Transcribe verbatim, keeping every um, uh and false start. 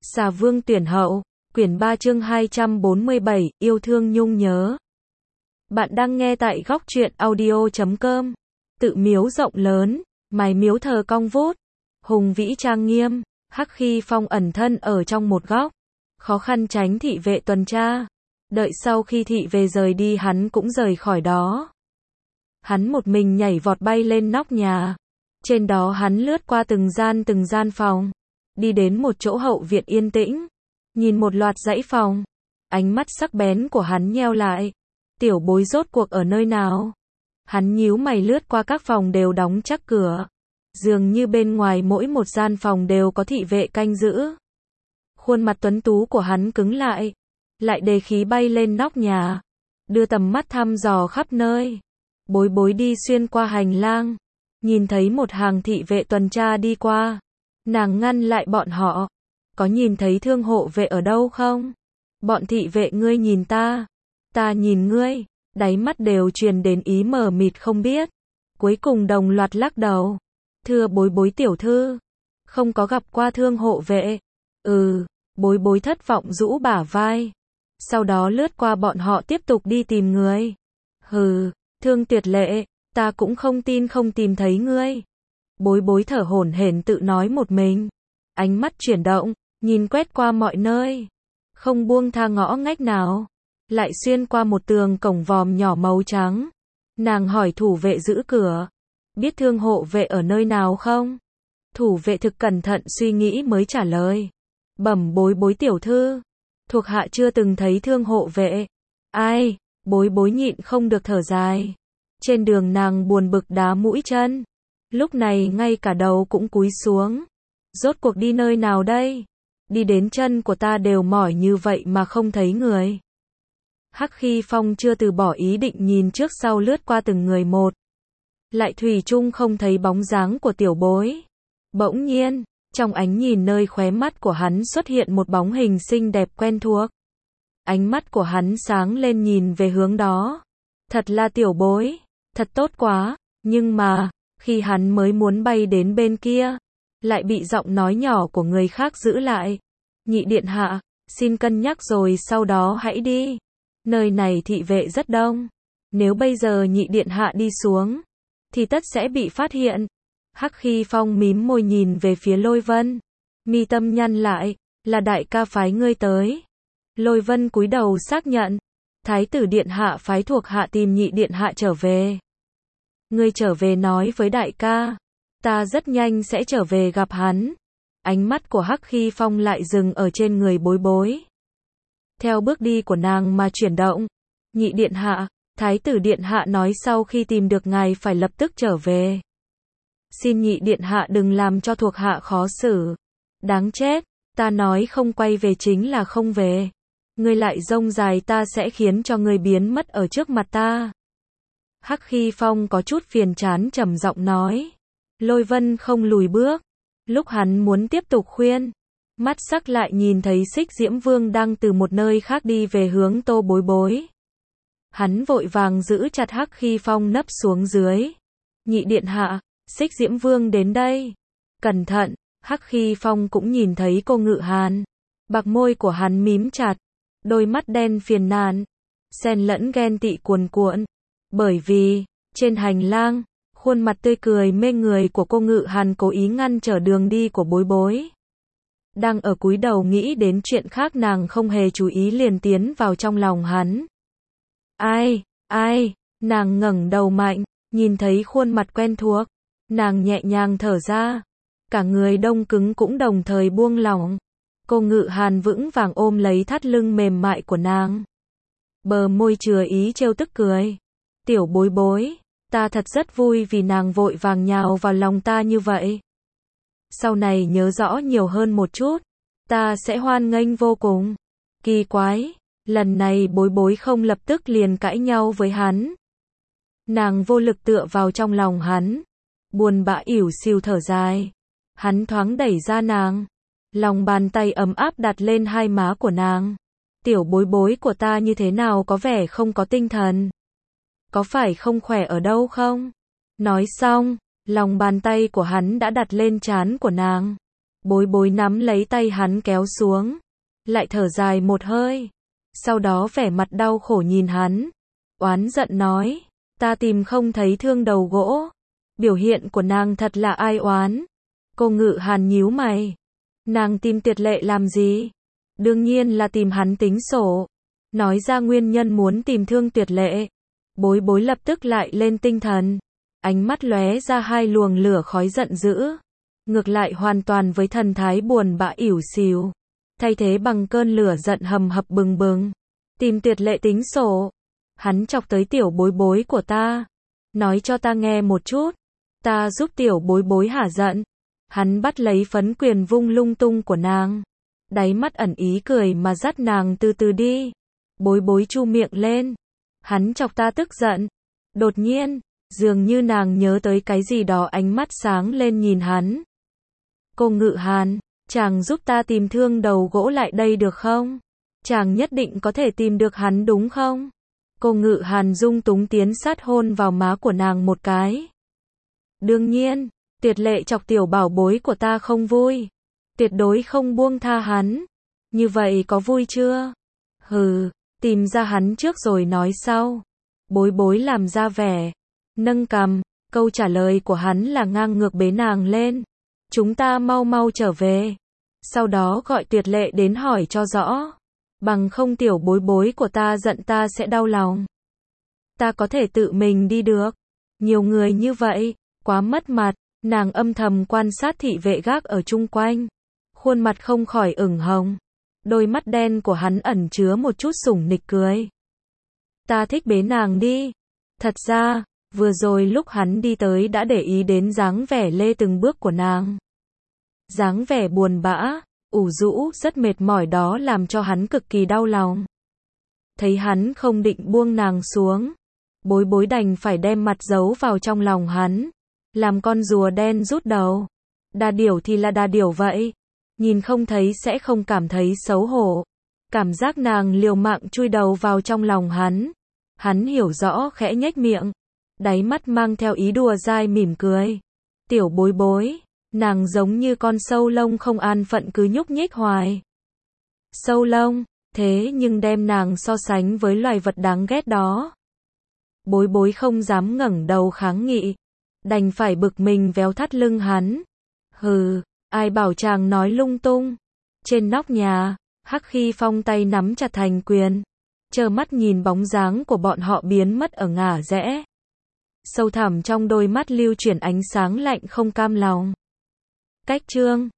Xà Vương tuyển hậu, quyển ba chương hai trăm bốn mươi bảy, yêu thương nhung nhớ. Bạn đang nghe tại góc truyện audio chấm com. Tự miếu rộng lớn, mái miếu thờ cong vút, hùng vĩ trang nghiêm, Hắc Khi Phong ẩn thân ở trong một góc, khó khăn tránh thị vệ tuần tra. Đợi sau khi thị vệ rời đi hắn cũng rời khỏi đó. Hắn một mình nhảy vọt bay lên nóc nhà. Trên đó hắn lướt qua từng gian từng gian phòng, đi đến một chỗ hậu viện yên tĩnh, nhìn một loạt dãy phòng. Ánh mắt sắc bén của hắn nheo lại. Tiểu bối rốt cuộc ở nơi nào? Hắn nhíu mày lướt qua các phòng đều đóng chắc cửa. Dường như bên ngoài mỗi một gian phòng đều có thị vệ canh giữ. Khuôn mặt tuấn tú của hắn cứng lại. Lại đề khí bay lên nóc nhà. Đưa tầm mắt thăm dò khắp nơi. Bối bối đi xuyên qua hành lang. Nhìn thấy một hàng thị vệ tuần tra đi qua. Nàng ngăn lại bọn họ. Có nhìn thấy thương hộ vệ ở đâu không? Bọn thị vệ ngươi nhìn ta. Ta nhìn ngươi. Đáy mắt đều truyền đến ý mờ mịt không biết. Cuối cùng đồng loạt lắc đầu. Thưa bối bối tiểu thư. Không có gặp qua thương hộ vệ. Ừ. Bối bối thất vọng rũ bả vai. Sau đó lướt qua bọn họ tiếp tục đi tìm người. Hừ. Thương Tuyệt Lệ. Ta cũng không tin không tìm thấy ngươi. Bối bối thở hổn hển tự nói một mình. Ánh mắt chuyển động, nhìn quét qua mọi nơi. Không buông tha ngõ ngách nào. Lại xuyên qua một tường cổng vòm nhỏ màu trắng. Nàng hỏi thủ vệ giữ cửa. Biết thương hộ vệ ở nơi nào không? Thủ vệ thực cẩn thận suy nghĩ mới trả lời. Bẩm bối bối tiểu thư. Thuộc hạ chưa từng thấy thương hộ vệ. Ai? Bối bối nhịn không được thở dài. Trên đường nàng buồn bực đá mũi chân. Lúc này ngay cả đầu cũng cúi xuống. Rốt cuộc đi nơi nào đây? Đi đến chân của ta đều mỏi như vậy mà không thấy người. Hắc Khi Phong chưa từ bỏ ý định nhìn trước sau lướt qua từng người một. Lại thủy chung không thấy bóng dáng của tiểu bối. Bỗng nhiên, trong ánh nhìn nơi khóe mắt của hắn xuất hiện một bóng hình xinh đẹp quen thuộc. Ánh mắt của hắn sáng lên nhìn về hướng đó. Thật là tiểu bối. Thật tốt quá. Nhưng mà, khi hắn mới muốn bay đến bên kia, lại bị giọng nói nhỏ của người khác giữ lại. Nhị điện hạ, xin cân nhắc rồi sau đó hãy đi. Nơi này thị vệ rất đông. Nếu bây giờ nhị điện hạ đi xuống, thì tất sẽ bị phát hiện. Hắc Khi Phong mím môi nhìn về phía Lôi Vân. Mi tâm nhăn lại, là đại ca phái ngươi tới. Lôi Vân cúi đầu xác nhận. Thái tử điện hạ phái thuộc hạ tìm nhị điện hạ trở về. Ngươi trở về nói với đại ca. Ta rất nhanh sẽ trở về gặp hắn. Ánh mắt của Hắc Khi Phong lại dừng ở trên người bối bối. Theo bước đi của nàng mà chuyển động. Nhị điện hạ, thái tử điện hạ nói sau khi tìm được ngài phải lập tức trở về. Xin nhị điện hạ đừng làm cho thuộc hạ khó xử. Đáng chết, ta nói không quay về chính là không về. Ngươi lại rông dài ta sẽ khiến cho ngươi biến mất ở trước mặt ta. Hắc Khi Phong có chút phiền chán trầm giọng nói. Lôi Vân không lùi bước. Lúc hắn muốn tiếp tục khuyên, mắt sắc lại nhìn thấy Xích Diễm Vương đang từ một nơi khác đi về hướng Tô Bối Bối. Hắn vội vàng giữ chặt Hắc Khi Phong nấp xuống dưới. Nhị điện hạ, Xích Diễm Vương đến đây. Cẩn thận, Hắc Khi Phong cũng nhìn thấy cô Ngự Hàn. Bạc môi của hắn mím chặt, đôi mắt đen phiền nan, xen lẫn ghen tị cuồn cuộn. Bởi vì, trên hành lang, khuôn mặt tươi cười mê người của cô Ngự Hàn cố ý ngăn trở đường đi của bối bối. Đang ở cúi đầu nghĩ đến chuyện khác nàng không hề chú ý liền tiến vào trong lòng hắn. Ai, ai, nàng ngẩng đầu mạnh, nhìn thấy khuôn mặt quen thuộc. Nàng nhẹ nhàng thở ra. Cả người đông cứng cũng đồng thời buông lỏng. Cô Ngự Hàn vững vàng ôm lấy thắt lưng mềm mại của nàng. Bờ môi chừa ý trêu tức cười. Tiểu bối bối, ta thật rất vui vì nàng vội vàng nhào vào lòng ta như vậy. Sau này nhớ rõ nhiều hơn một chút, ta sẽ hoan nghênh vô cùng. Kỳ quái, lần này bối bối không lập tức liền cãi nhau với hắn. Nàng vô lực tựa vào trong lòng hắn, buồn bã ỉu xìu thở dài. Hắn thoáng đẩy ra nàng, lòng bàn tay ấm áp đặt lên hai má của nàng. Tiểu bối bối của ta như thế nào có vẻ không có tinh thần. Có phải không khỏe ở đâu không? Nói xong, lòng bàn tay của hắn đã đặt lên trán của nàng. Bối bối nắm lấy tay hắn kéo xuống, lại thở dài một hơi, sau đó vẻ mặt đau khổ nhìn hắn, oán giận nói, ta tìm không thấy thương đầu gỗ. Biểu hiện của nàng thật là ai oán. Cô Ngự Hàn nhíu mày, nàng tìm Tiệt Lệ làm gì? Đương nhiên là tìm hắn tính sổ. Nói ra nguyên nhân muốn tìm thương Tiệt Lệ, bối bối lập tức lại lên tinh thần, ánh mắt lóe ra hai luồng lửa khói giận dữ, ngược lại hoàn toàn với thần thái buồn bã ỉu xìu, thay thế bằng cơn lửa giận hầm hập bừng bừng. Tìm Tiệt Lệ tính sổ? Hắn chọc tới tiểu bối bối của ta, nói cho ta nghe một chút, ta giúp tiểu bối bối hả giận. Hắn bắt lấy phấn quyền vung lung tung của nàng, đáy mắt ẩn ý cười mà dắt nàng từ từ đi. Bối bối chu miệng lên, hắn chọc ta tức giận. Đột nhiên, dường như nàng nhớ tới cái gì đó, ánh mắt sáng lên nhìn hắn. Cô Ngự Hàn, chàng giúp ta tìm thương đầu gỗ lại đây được không? Chàng nhất định có thể tìm được hắn đúng không? Cô Ngự Hàn dung túng tiến sát hôn vào má của nàng một cái. Đương nhiên, Tiệt Lệ chọc tiểu bảo bối của ta không vui, tuyệt đối không buông tha hắn. Như vậy có vui chưa? Hừ, tìm ra hắn trước rồi nói sau. Bối bối làm ra vẻ, nâng cằm, câu trả lời của hắn là ngang ngược bế nàng lên. Chúng ta mau mau trở về. Sau đó gọi Tiệt Lệ đến hỏi cho rõ. Bằng không tiểu bối bối của ta giận ta sẽ đau lòng. Ta có thể tự mình đi được. Nhiều người như vậy, quá mất mặt. Nàng âm thầm quan sát thị vệ gác ở chung quanh. Khuôn mặt không khỏi ửng hồng. Đôi mắt đen của hắn ẩn chứa một chút sủng nịch cười. Ta thích bế nàng đi. Thật ra, vừa rồi lúc hắn đi tới đã để ý đến dáng vẻ lê từng bước của nàng. Dáng vẻ buồn bã, ủ rũ, rất mệt mỏi đó làm cho hắn cực kỳ đau lòng. Thấy hắn không định buông nàng xuống, bối bối đành phải đem mặt giấu vào trong lòng hắn. Làm con rùa đen rút đầu. Đà điểu thì là đà điểu vậy. Nhìn không thấy sẽ không cảm thấy xấu hổ. Cảm giác nàng liều mạng chui đầu vào trong lòng hắn. Hắn hiểu rõ khẽ nhếch miệng. Đáy mắt mang theo ý đùa dai mỉm cười. Tiểu bối bối. Nàng giống như con sâu lông không an phận cứ nhúc nhích hoài. Sâu lông, thế nhưng đem nàng so sánh với loài vật đáng ghét đó. Bối bối không dám ngẩng đầu kháng nghị. Đành phải bực mình véo thắt lưng hắn. Hừ, ai bảo chàng nói lung tung. Trên nóc nhà, Hắc Khi Phong tay nắm chặt thành quyền, trơ mắt nhìn bóng dáng của bọn họ biến mất ở ngả rẽ. Sâu thẳm trong đôi mắt lưu chuyển ánh sáng lạnh không cam lòng. Cách chương